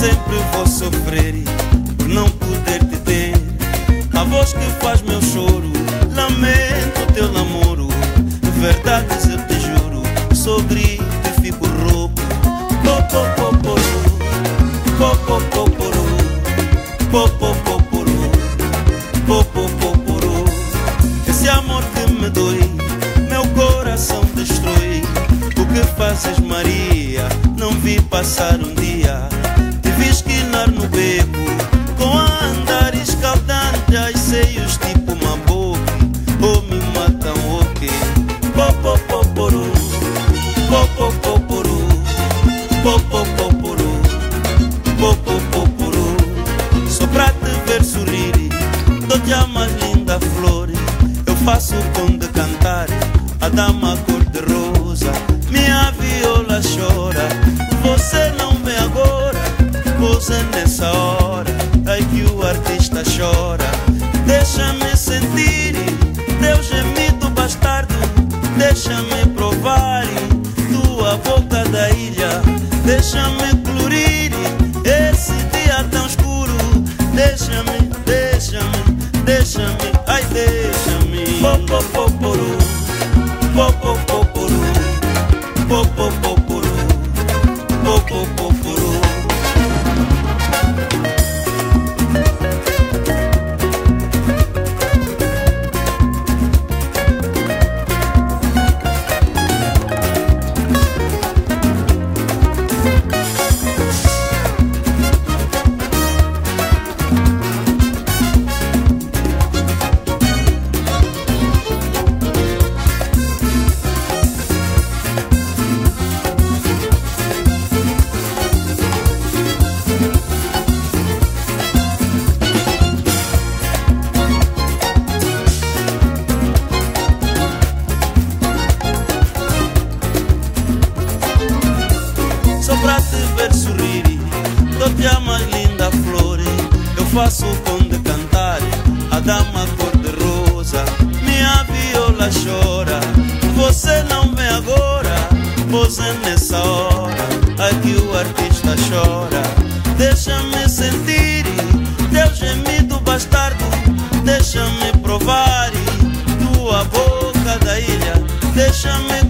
sempre vou sofrer por não poder te ter. A voz que faz meu choro, lamento teu namoro. Verdades eu te juro, sou grito e fico rouco. Popopoporô, popopoporô, popopoporô, popopoporô. Esse amor que me dói, meu coração destrói. O que fazes, Maria? Não vi passar um dia. Te vi esquinar no beco, com andar escaldante, ai seios tipo uma boca. Ou me matam o quê? Popopoporô, popopoporô, popopoporô, popopoporô. Só pra te ver sorrir, dou-te a mais linda flor. Eu faço o com de cantar, a dama cor-de-rosa. Minha viola chora, você não vem agora, pois é nessa hora, ai que o artista chora. Deixa-me sentir teu gemido bastardo, deixa-me provar tua boca da ilha, deixa-me colorir esse dia tão escuro. Deixa-me, deixa-me, deixa-me, ai deixa-me. Popopoporô, popopoporô, popopoporô, popopoporô. Pra te ver sorrir, dou-te a mais linda flor. Eu faço o com de cantar, a dama cor-de-rosa. Minha viola chora, você não vem agora, pois é nessa hora, aqui o artista chora. Deixa-me sentir teu gemido bastardo, deixa-me provar tua boca da ilha, deixa-me